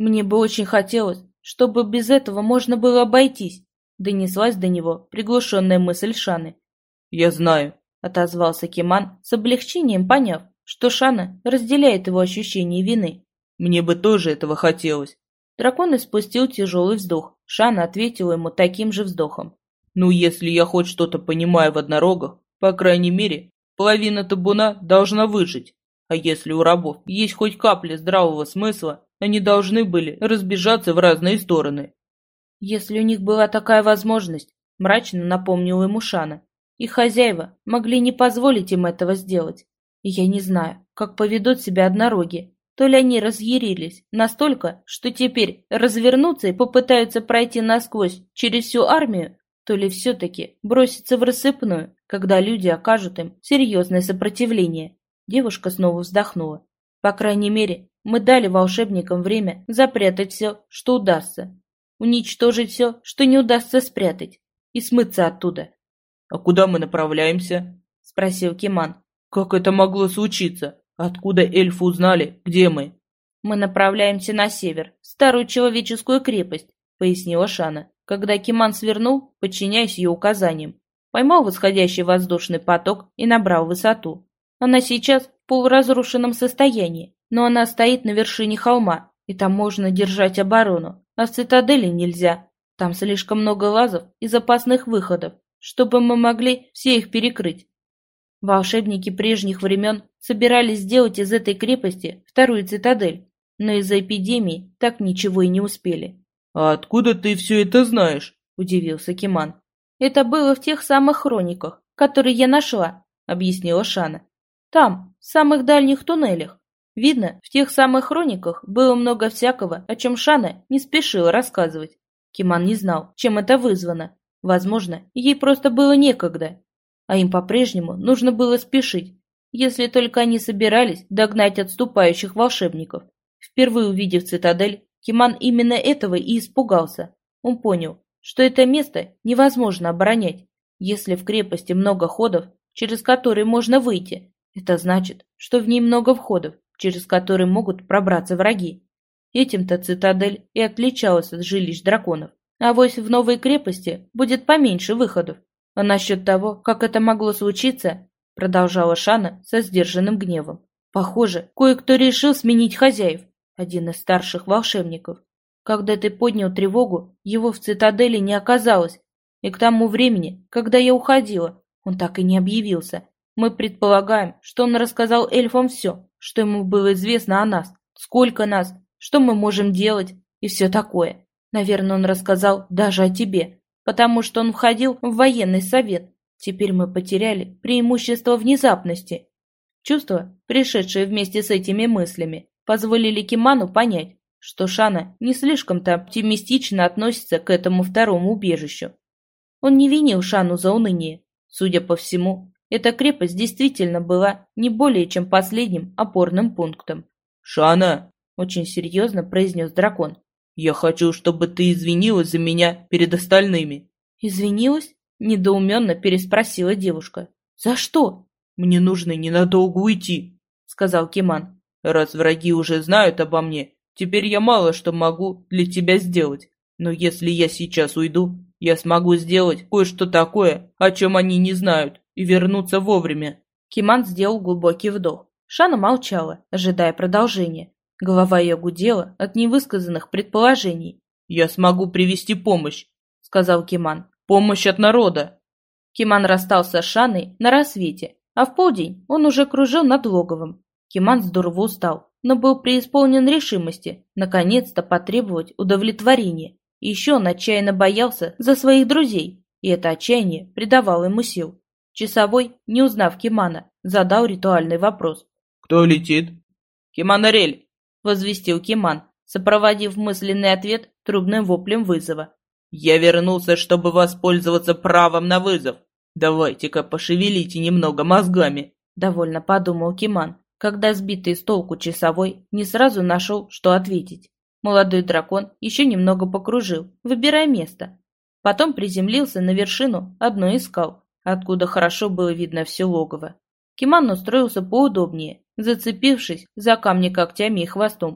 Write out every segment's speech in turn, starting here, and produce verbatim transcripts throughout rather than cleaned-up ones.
Мне бы очень хотелось, чтобы без этого можно было обойтись, донеслась до него приглушенная мысль Шаны. «Я знаю», — отозвался Киман, с облегчением поняв, что Шана разделяет его ощущение вины. «Мне бы тоже этого хотелось». Дракон испустил тяжелый вздох. Шана ответила ему таким же вздохом. «Ну, если я хоть что-то понимаю в однорогах, по крайней мере, половина табуна должна выжить. А если у рабов есть хоть капля здравого смысла, они должны были разбежаться в разные стороны». «Если у них была такая возможность», — мрачно напомнил ему Шана, «их хозяева могли не позволить им этого сделать. И я не знаю, как поведут себя однороги. То ли они разъярились настолько, что теперь развернутся и попытаются пройти насквозь через всю армию, то ли все-таки бросятся в рассыпную, когда люди окажут им серьезное сопротивление». Девушка снова вздохнула. «По крайней мере, мы дали волшебникам время запрятать все, что удастся. Уничтожить все, что не удастся спрятать, и смыться оттуда». «А куда мы направляемся?» — спросил Киман. «Как это могло случиться? Откуда эльфы узнали, где мы?» «Мы направляемся на север, в старую человеческую крепость», — пояснила Шана, когда Киман свернул, подчиняясь ее указаниям. Поймал восходящий воздушный поток и набрал высоту. Она сейчас в полуразрушенном состоянии, но она стоит на вершине холма, и там можно держать оборону, а в цитадели нельзя. Там слишком много лазов и запасных выходов, чтобы мы могли все их перекрыть. Волшебники прежних времен собирались сделать из этой крепости вторую цитадель, но из-за эпидемии так ничего и не успели». «А откуда ты все это знаешь?» — удивился Киман. «Это было в тех самых хрониках, которые я нашла», — объяснила Шана. «Там, в самых дальних туннелях. Видно, в тех самых хрониках было много всякого, о чем Шана не спешила рассказывать». Киман не знал, чем это вызвано. Возможно, ей просто было некогда. А им по-прежнему нужно было спешить, если только они собирались догнать отступающих волшебников. Впервые увидев цитадель, Киман именно этого и испугался. Он понял, что это место невозможно оборонять. Если в крепости много ходов, через которые можно выйти, это значит, что в ней много входов, через которые могут пробраться враги. Этим-то цитадель и отличалась от жилищ драконов. Авось в новой крепости будет поменьше выходов. А насчет того, как это могло случиться, продолжала Шана со сдержанным гневом. Похоже, кое-кто решил сменить хозяев, один из старших волшебников. Когда ты поднял тревогу, его в цитадели не оказалось, и к тому времени, когда я уходила, он так и не объявился. Мы предполагаем, что он рассказал эльфам все, что ему было известно о нас, сколько нас, что мы можем делать и все такое. Наверное, он рассказал даже о тебе, потому что он входил в военный совет. Теперь мы потеряли преимущество внезапности». Чувства, пришедшие вместе с этими мыслями, позволили Киману понять, что Шана не слишком-то оптимистично относится к этому второму убежищу. Он не винил Шану за уныние. Судя по всему, эта крепость действительно была не более чем последним опорным пунктом. «Шана!» — очень серьезно произнес дракон. «Я хочу, чтобы ты извинилась за меня перед остальными». «Извинилась?» — недоуменно переспросила девушка. «За что?» «Мне нужно ненадолго уйти», — сказал Киман. «Раз враги уже знают обо мне, теперь я мало что могу для тебя сделать. Но если я сейчас уйду, я смогу сделать кое-что такое, о чем они не знают, и вернуться вовремя». Киман сделал глубокий вдох. Шана молчала, ожидая продолжения. Голова ее гудела от невысказанных предположений. «Я смогу привести помощь», — сказал Киман. «Помощь от народа». Киман расстался с Шаной на рассвете, а в полдень он уже кружил над логовом. Киман здорово устал, но был преисполнен решимости наконец-то потребовать удовлетворения. И еще он отчаянно боялся за своих друзей, и это отчаяние придавало ему сил. Часовой, не узнав Кимана, задал ритуальный вопрос. «Кто летит?» «Киманарель», — возвестил Киман, сопроводив мысленный ответ трубным воплем вызова. «Я вернулся, чтобы воспользоваться правом на вызов. Давайте-ка пошевелите немного мозгами», — довольно подумал Киман, когда сбитый с толку часовой не сразу нашел, что ответить. Молодой дракон еще немного покружил, выбирая место. Потом приземлился на вершину одной из скал, откуда хорошо было видно все логово. Киман устроился поудобнее, зацепившись за камни когтями и хвостом.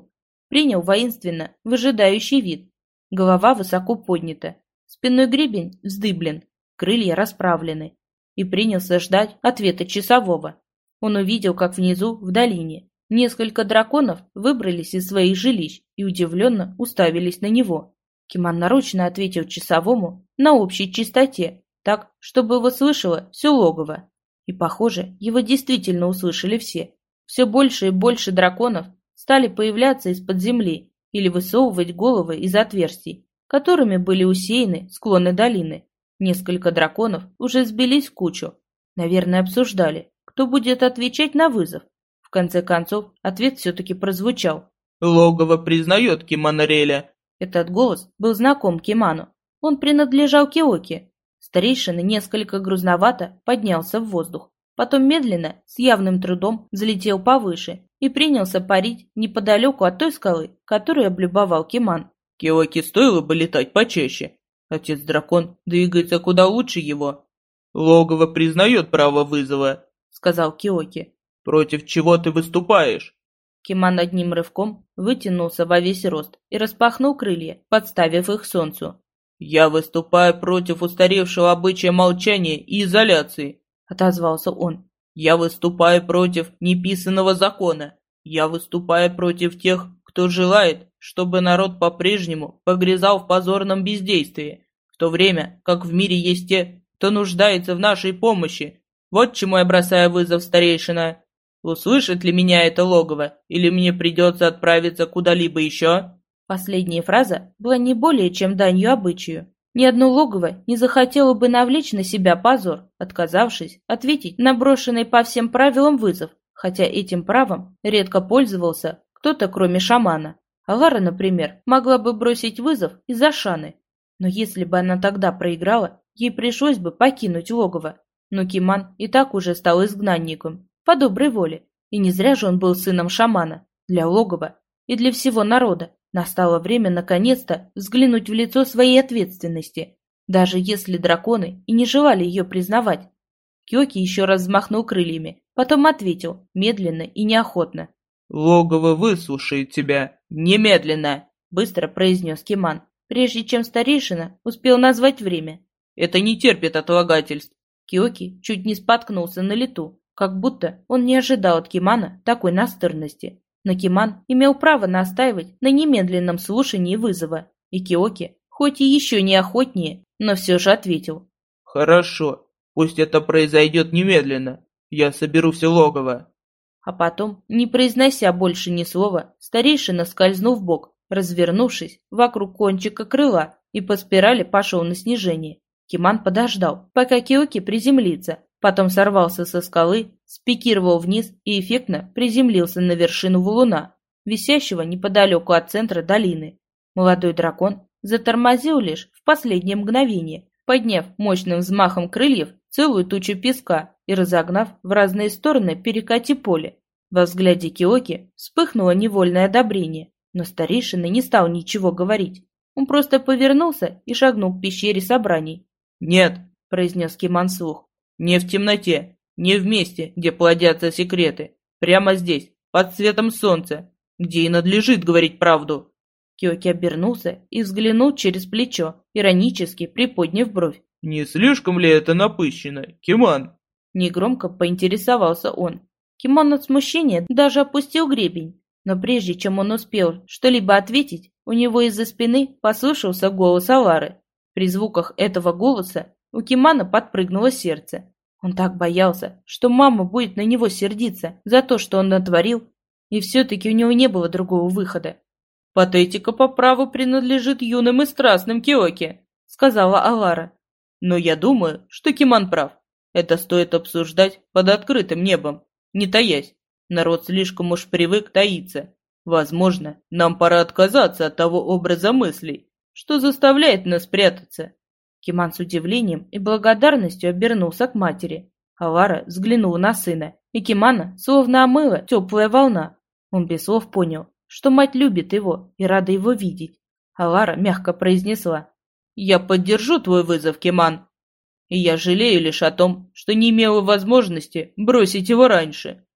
принял воинственно выжидающий вид. Голова высоко поднята, спинной гребень вздыблен, крылья расправлены. И принялся ждать ответа часового. Он увидел, как внизу, в долине, несколько драконов выбрались из своих жилищ и удивленно уставились на него. Киман нарочно ответил часовому на общей частоте, так, чтобы его слышало все логово. И, похоже, его действительно услышали все. Все больше и больше драконов стали появляться из-под земли или высовывать головы из отверстий, которыми были усеяны склоны долины. Несколько драконов уже сбились в кучу. Наверное, обсуждали, кто будет отвечать на вызов. В конце концов, ответ все-таки прозвучал. «Логово признает Киманареля». Этот голос был знаком Киману. Он принадлежал Киоке. Старейшина несколько грузновато поднялся в воздух. Потом медленно, с явным трудом, взлетел повыше и принялся парить неподалеку от той скалы, которую облюбовал Киман. Киоке стоило бы летать почаще. Отец-дракон двигается куда лучше его. «Логово признает право вызова», — сказал Киоке. «Против чего ты выступаешь?» Киман одним рывком вытянулся во весь рост и распахнул крылья, подставив их солнцу. «Я выступаю против устаревшего обычая молчания и изоляции», — отозвался он. «Я выступаю против неписанного закона. Я выступаю против тех, кто желает, чтобы народ по-прежнему погрязал в позорном бездействии, в то время как в мире есть те, кто нуждается в нашей помощи. Вот чему я бросаю вызов, старейшина. Услышит ли меня это логово, или мне придется отправиться куда-либо еще?» Последняя фраза была не более чем данью обычаю. Ни одно логово не захотело бы навлечь на себя позор, отказавшись ответить на брошенный по всем правилам вызов, хотя этим правом редко пользовался кто-то, кроме шамана. Алара, например, могла бы бросить вызов из-за Шаны. Но если бы она тогда проиграла, ей пришлось бы покинуть логово. Но Киман и так уже стал изгнанником, по доброй воле. И не зря же он был сыном шамана. Для логова и для всего народа настало время наконец-то взглянуть в лицо своей ответственности, даже если драконы и не желали ее признавать. Киоки еще раз взмахнул крыльями, потом ответил, медленно и неохотно. «Логово выслушает тебя. Немедленно!» — быстро произнес Киман, прежде чем старейшина успел назвать время. «Это не терпит отлагательств». Киоки чуть не споткнулся на лету, как будто он не ожидал от Кимана такой настырности. Но Киман имел право настаивать на немедленном слушании вызова, и Киоки, хоть и еще неохотнее, но все же ответил. «Хорошо, пусть это произойдет немедленно. Я соберу все логово». А потом, не произнося больше ни слова, старейшина скользнул вбок, развернувшись вокруг кончика крыла, и по спирали пошел на снижение. Киман подождал, пока Киоки приземлится, потом сорвался со скалы, спикировал вниз и эффектно приземлился на вершину валуна, висящего неподалеку от центра долины. Молодой дракон затормозил лишь в последнее мгновение, подняв мощным взмахом крыльев целую тучу песка и разогнав в разные стороны перекати поле. Во взгляде Киоки вспыхнуло невольное одобрение, но старейшина не стал ничего говорить. Он просто повернулся и шагнул к пещере собраний. «Нет», — произнес Киман вслух. «Не в темноте, не в месте, где плодятся секреты. Прямо здесь, под светом солнца, где и надлежит говорить правду». Киоки обернулся и взглянул через плечо, иронически приподняв бровь. «Не слишком ли это напыщенно, Киман?» Негромко поинтересовался он. Киман от смущения даже опустил гребень, но прежде чем он успел что-либо ответить, у него из-за спины послышался голос Алары. При звуках этого голоса у Кимана подпрыгнуло сердце. Он так боялся, что мама будет на него сердиться за то, что он натворил, и все-таки у него не было другого выхода. «Патетика по праву принадлежит юным и страстным Киоке», — сказала Алара. «Но я думаю, что Киман прав. Это стоит обсуждать под открытым небом, не таясь. Народ слишком уж привык таиться. Возможно, нам пора отказаться от того образа мыслей, что заставляет нас прятаться». Киман с удивлением и благодарностью обернулся к матери. Алара взглянула на сына, и Кимана словно омыла теплая волна. Он без слов понял, что мать любит его и рада его видеть. Алара мягко произнесла: «Я поддержу твой вызов, Киман, и я жалею лишь о том, что не имела возможности бросить его раньше».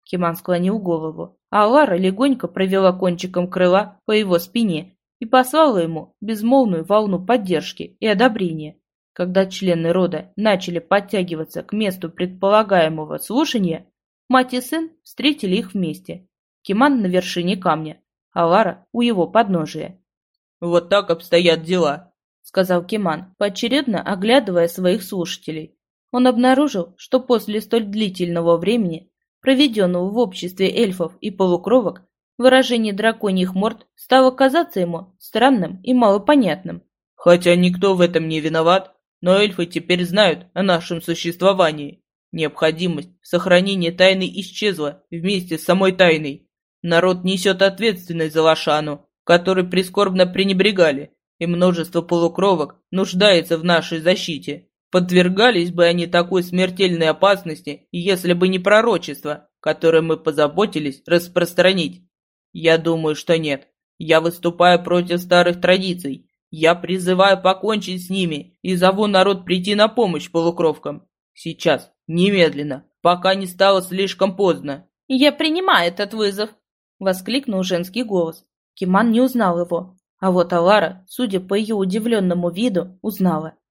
Киман склонил голову, а Лара легонько провела кончиком крыла по его спине и послала ему безмолвную волну поддержки и одобрения. Когда члены рода начали подтягиваться к месту предполагаемого слушания, мать и сын встретили их вместе. Киман на вершине камня, а Лара у его подножия. «Вот так обстоят дела», — сказал Киман, поочередно оглядывая своих слушателей. Он обнаружил, что после столь длительного времени, проведенного в обществе эльфов и полукровок, выражение драконьих морд стало казаться ему странным и малопонятным. «Хотя никто в этом не виноват, но эльфы теперь знают о нашем существовании. Необходимость в сохранении тайны исчезла вместе с самой тайной. Народ несет ответственность за Лошану, которой прискорбно пренебрегали, и множество полукровок нуждается в нашей защите. Подвергались бы они такой смертельной опасности, если бы не пророчество, которое мы позаботились распространить. Я думаю, что нет. Я выступаю против старых традиций. Я призываю покончить с ними и зову народ прийти на помощь полукровкам. Сейчас, немедленно, пока не стало слишком поздно». «Я принимаю этот вызов!» — воскликнул женский голос. Киман не узнал его, а вот Алара, судя по ее удивленному виду, узнала.